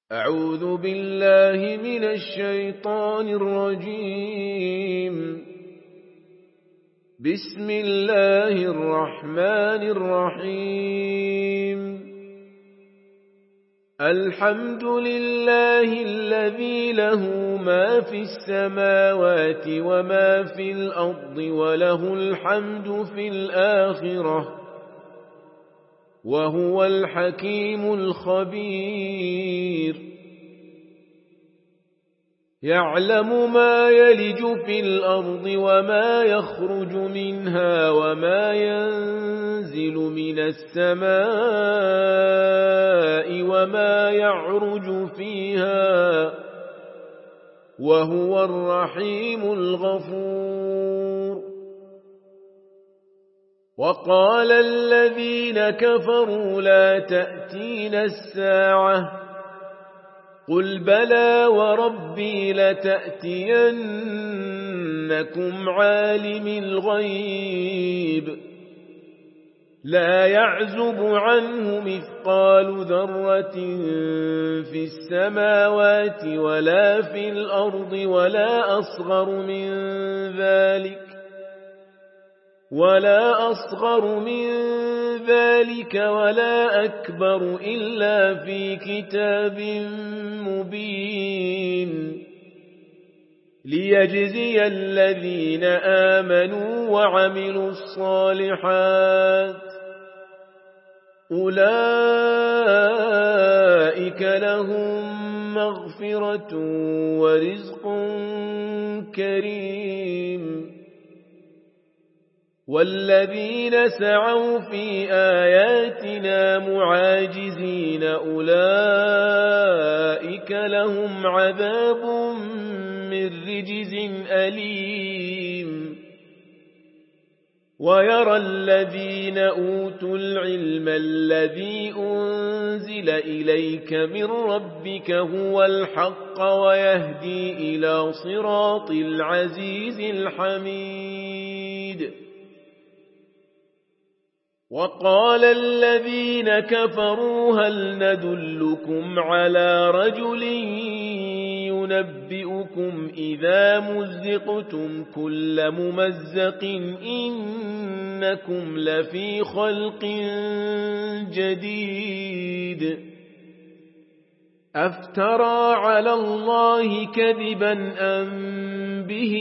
أعوذ بالله من الشيطان الرجيم. بسم الله الرحمن الرحيم. الحمد لله الذي له ما في السماوات وما في الأرض وله الحمد في الآخرة وهو الحكيم الخبير. يعلم ما يلج في الأرض وما يخرج منها وما ينزل من السماء وما يعرج فيها وهو الرحيم الغفور. وقال الذين كفروا لا تأتينا الساعة قل بلى وربي لتأتينكم عالم الغيب لا يعزب عنه مثقال ذرة في السماوات ولا في الأرض ولا أصغر من ذلك ولا أكبر إلا في كتاب مبين ليجزي الذين آمنوا وعملوا الصالحات أولئك لهم مغفرة ورزق كريم. والذين سعوا في آياتنا معاجزين أولئك لهم عذاب من رجز أليم. ويرى الذين أوتوا العلم الذي أنزل إليك من ربك هو الحق ويهدي إلى صراط العزيز الحميد. وقال الذين كفروا هل ندلكم على رجل ينبئكم إذا مزقتم كل ممزق إنكم لفي خلق جديد أفترى على الله كذبا أم به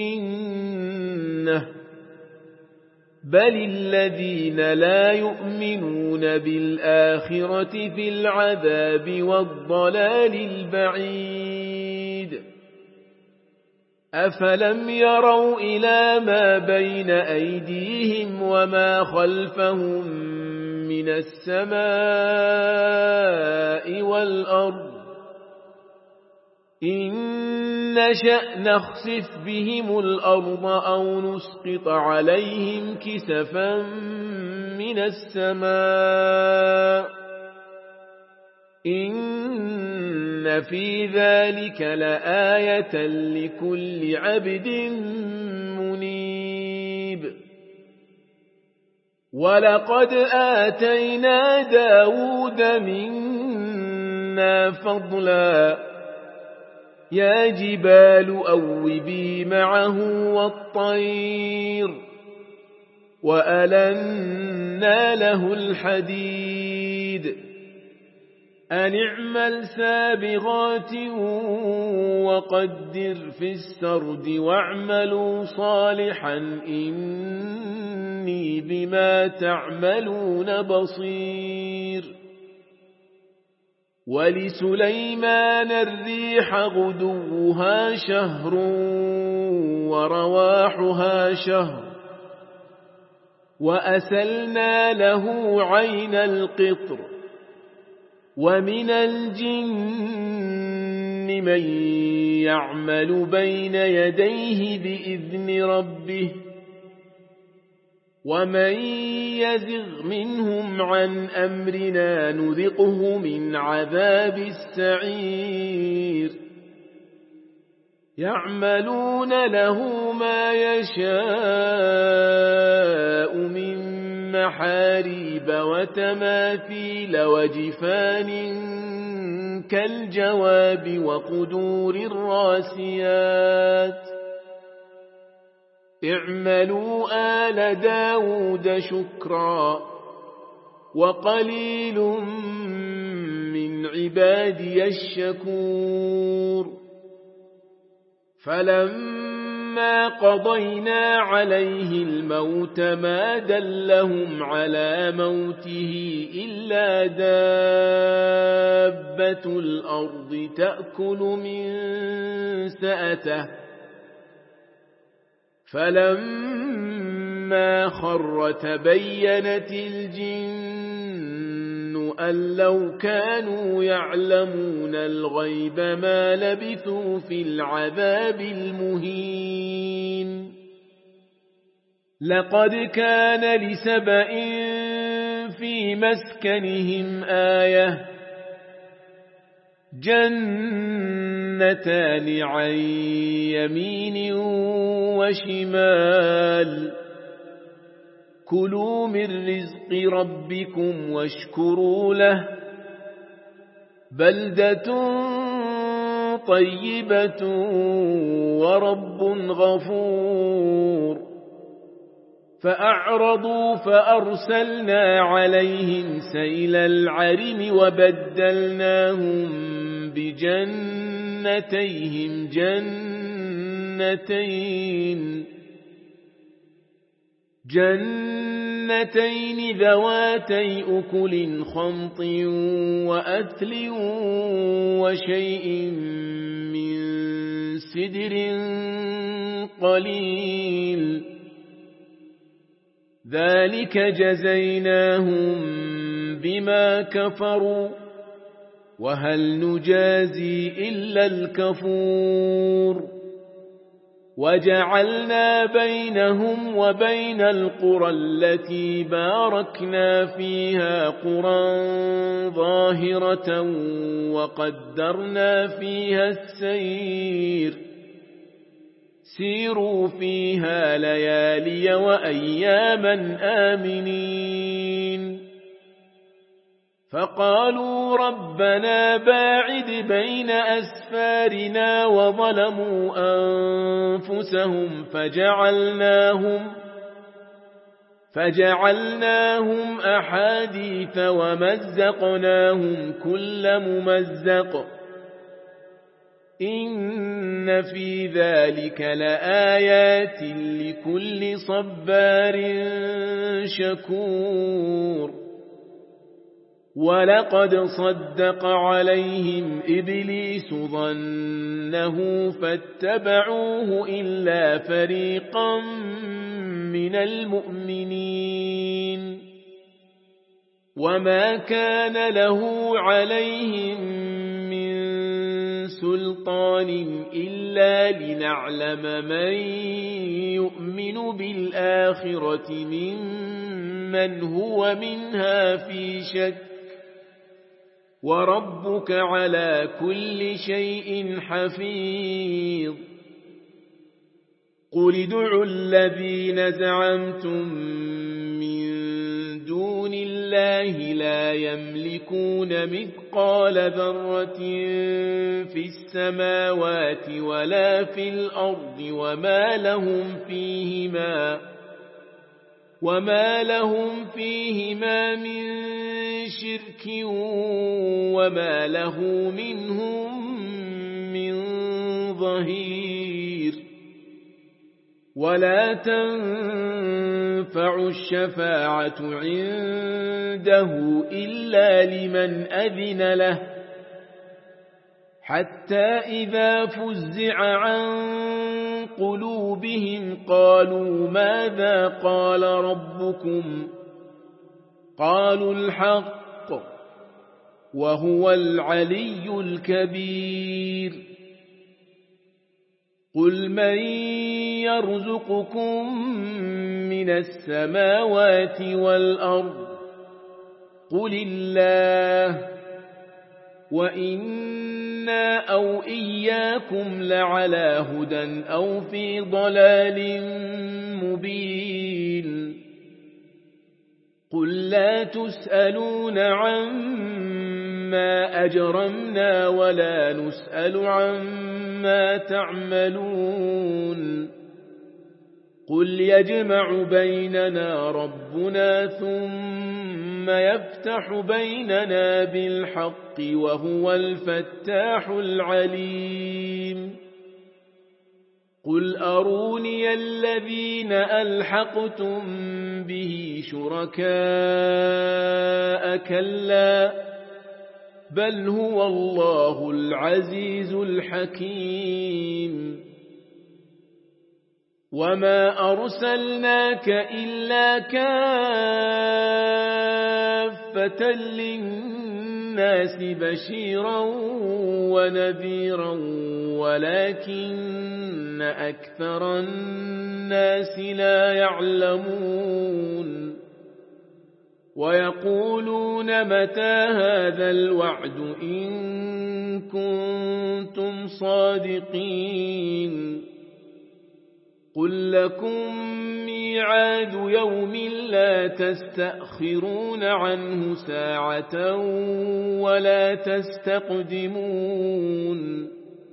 جنة بل الذين لا يؤمنون بالآخرة في العذاب والضلال البعيد. أفلم يروا إلى ما بين أيديهم وما خلفهم من السماء والأرض إن نشأ نخسف بهم الأرض أو نسقط عليهم كسفا من السماء إن في ذلك لآية لكل عبد منيب. ولقد آتينا داود منا فضلا يا جبال أوبي معه والطير وألنا له الحديد أن اعمل سابغات وقدر في السرد واعملوا صالحا إني بما تعملون بصير. ولسليمان الريح غدوها شهر ورواحها شهر وأسلنا له عين القطر ومن الجن من يعمل بين يديه بإذن ربه ومن يزغ منهم عن أمرنا نذقه من عذاب السعير. يعملون له ما يشاء من محاريب وتماثيل وجفان كالجواب وقدور الراسيات اعملوا آل داود شكرا وقليل من عبادي الشكور فلما قضينا عليه الموت ما دلهم على موته إلا دابة الأرض تأكل من سأته فلما خر تبينت الجن أن لو كانوا يعلمون الغيب ما لبثوا في العذاب المهين لقد كان لسبإ في مسكنهم آية جنتان عن يمين وشمال كلوا من رزق ربكم واشكروا له بلدة طيبة ورب غفور فأعرضوا فأرسلنا عليهم سيل العرم وبدلناهم بجنتيهم جنتين ذواتي أكل خمط وأثل وشيء من سدر قليل ذلك جزيناهم بما كفروا وهل نجازي إلا الكفور وجعلنا بينهم وبين القرى التي باركنا فيها قرى ظاهرة وقدرنا فيها السير سيروا فيها ليالي وأياما آمنين فقالوا ربنا باعد بين أسفارنا وظلموا أنفسهم فجعلناهم أحاديث ومزقناهم كل ممزق إن في ذلك لآيات لكل صبار شكور ولقد صدق عليهم إبليس ظنه فاتبعوه إلا فريقا من المؤمنين وما كان له عليهم من سلطان إلا لنعلم من يؤمن بالآخرة ممن هو منها في شك وربك على كل شيء حفيظ قل ادعوا الذين زعمتم من دون الله لا يملكون مثقال ذرة في السماوات ولا في الأرض وما لهم فيهما من شرك وما له منهم من ظهير ولا تنفع الشفاعة عنده إلا لمن أذن له حتى إذا فزع عن قلوبهم قالوا ماذا قال ربكم قالوا الحق وهو العلي الكبير قل من يرزقكم من السماوات والأرض قل الله وإنا أو إياكم لعلى هدى أو في ضلال مبين قل لا تسألون عما أجرمنا ولا نسأل عما تعملون قل يجمع بيننا ربنا ثم يفتح بيننا بالحق وهو الفتاح العليم قل أروني الذين ألحقتم به شركاء كلا بل هو الله العزيز الحكيم وما أرسلناك إلا كافة للناس بشيرا ونذيرا ولكن أكثر الناس لا يعلمون ويقولون متى هذا الوعد إن كنتم صادقين قل لكم ميعاد يوم لا تستأخرون عنه ساعة ولا تستقدمون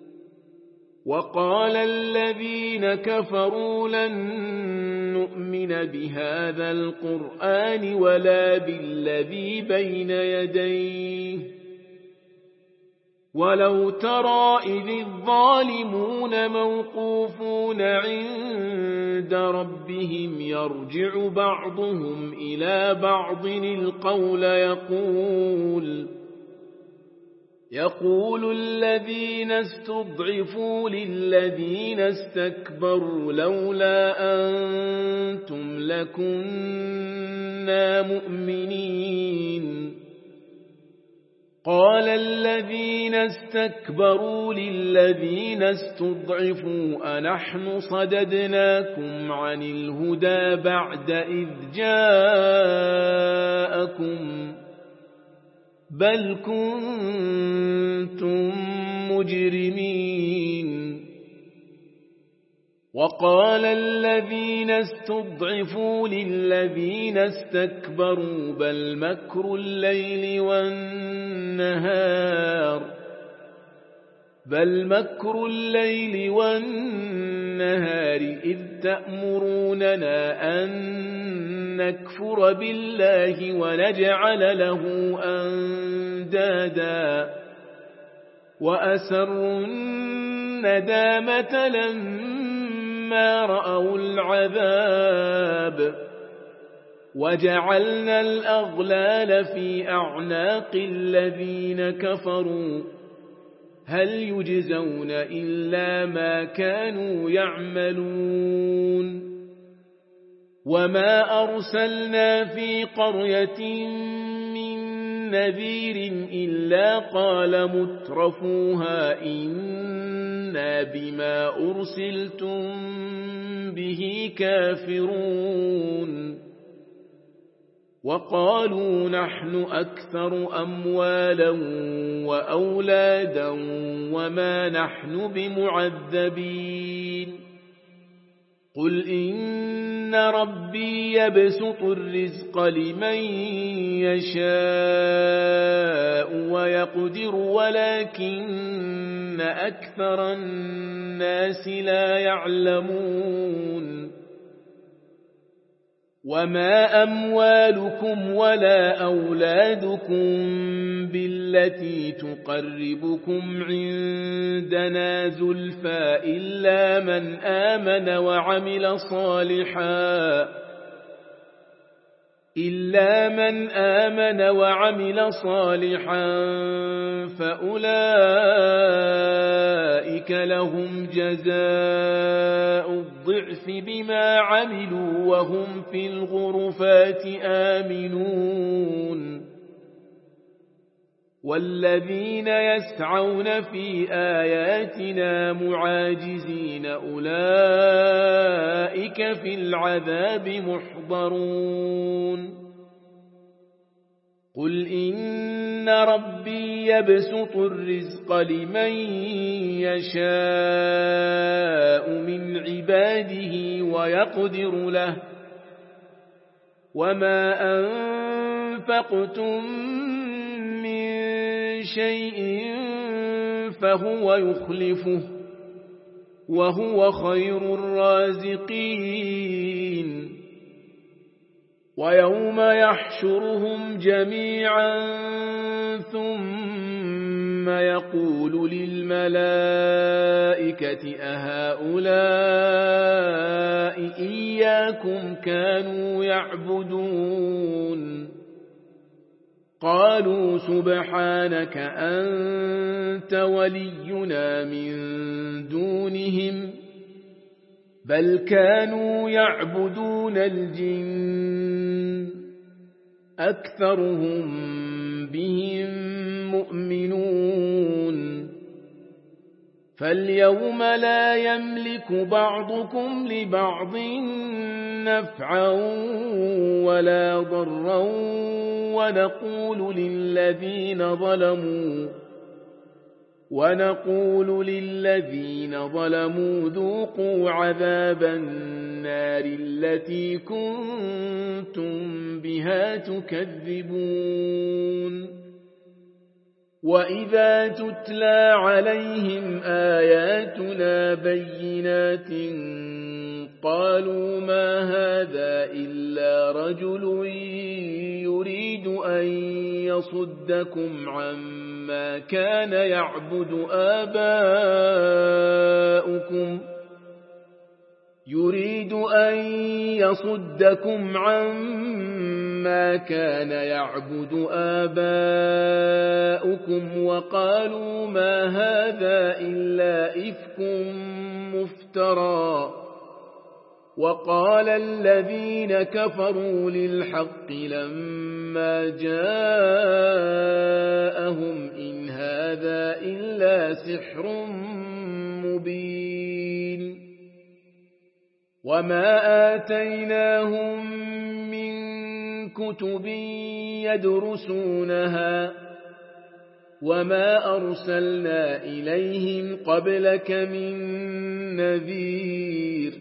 وقال الذين كفروا لن نؤمن بهذا القرآن ولا بالذي بين يديه ولو ترى إذ الظالمون موقوفون عند ربهم يرجع بعضهم إلى بعض القول يقول الذين استضعفوا للذين استكبروا لولا أنتم لكنا مؤمنين قال الذين استكبروا للذين استضعفوا أنحن صددناكم عن الهدى بعد إذ جاءكم بل كنتم مجرمين وقال الذين استضعفوا للذين استكبروا بل مكر الليل والنهار إذ تأمروننا أن نكفر بالله ونجعل له أندادا وأسروا الندامة لما رأوا العذاب وجعلنا الأغلال في أعناق الذين كفروا هل يجزون إلا ما كانوا يعملون وما أرسلنا في قرية من نذير إلا قال مترفوها إنا بما أرسلتم به كافرون وقالوا نحن أكثر أموالا وأولادا وما نحن بمعذبين قل إن ربي يبسط الرزق لمن يشاء ويقدر ولكن أكثر الناس لا يعلمون وما أموالكم ولا أولادكم بالتي تقربكم عندنا زلفى إلا من آمن وعمل صالحا فأولئك لهم جزاء الضعف بما عملوا وهم في الغرفات آمنون والذين يسعون في آياتنا معاجزين أولئك في العذاب محضرون قل إن ربي يبسط الرزق لمن يشاء من عباده ويقدر له وما أنفقتم من شيء فهو يخلفه وهو خير الرازقين ويوم يحشرهم جميعا ثم يقول للملائكة أهؤلاء إياكم كانوا يعبدون قالوا سبحانك أنت ولينا من دونهم بل كانوا يعبدون الجن أكثرهم بهم مؤمنون فاليوم لا يملك بعضكم لبعض نفعا ولا ضرا ونقول للذين ظلموا ذوقوا عذاب النار التي كنتم بها تكذبون وإذا تتلى عليهم آياتنا بينات قالوا ما هذا إلا رجل يريد أن يصدكم عما كان يعبد آباؤكم وقالوا ما هذا إلا إفك مفترى وقال الذين كفروا للحق لما جاءهم إن هذا إلا سحر مبين وما آتيناهم من كتب يدرسونها وما أرسلنا إليهم قبلك من نذير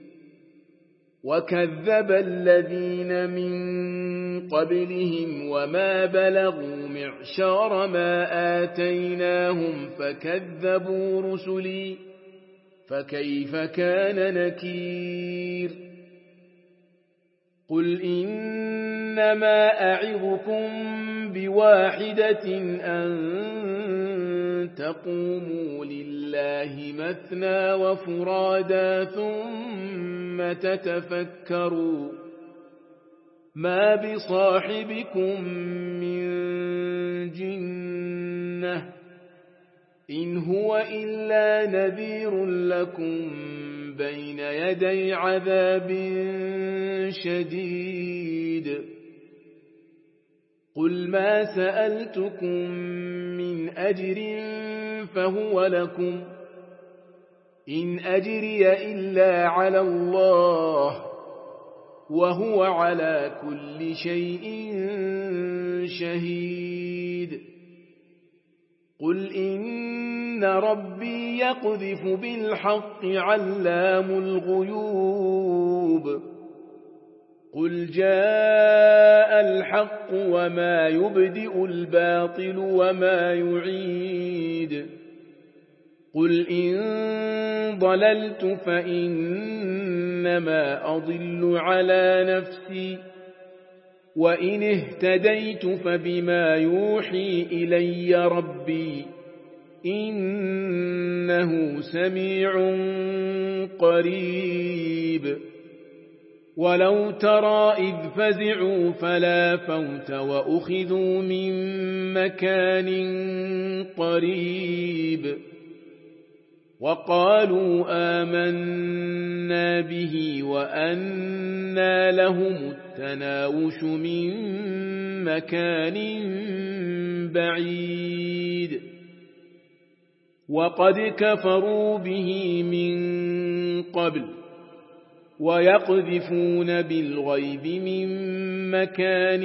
وكذب الذين من قبلهم وما بلغوا معشار ما آتيناهم فكذبوا رسلي فكيف كان نكير قل إنما أعظكم بواحدة أن تقوموا لله مثنى وفرادا ثم تتفكروا ما بصاحبكم من جنة إن هو إلا نذير لكم بين يدي عذاب شديد قل ما سألتكم من أجر فهو لكم إن أجري إلا على الله وهو على كل شيء شهيد قل إن ربي يقذف بالحق علام الغيوب قل جاء الحق وما يبدئ الباطل وما يعيد قل إن ضللت فإنما أضل على نفسي وإن اهتديت فبما يوحي إلي ربي إنه سميع قريب ولو ترى إذ فزعوا فلا فوت وأخذوا من مكان قريب وقالوا آمنا به وأنى لهم التناوش من مكان بعيد وقد كفروا به من قبل ويقذفون بالغيب من مكان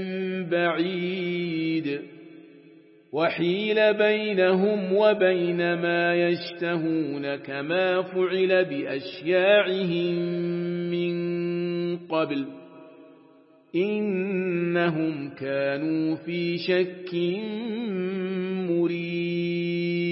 بعيد وحيل بينهم وبين ما يشتهون كما فعل بأشياعهم من قبل إنهم كانوا في شك مريب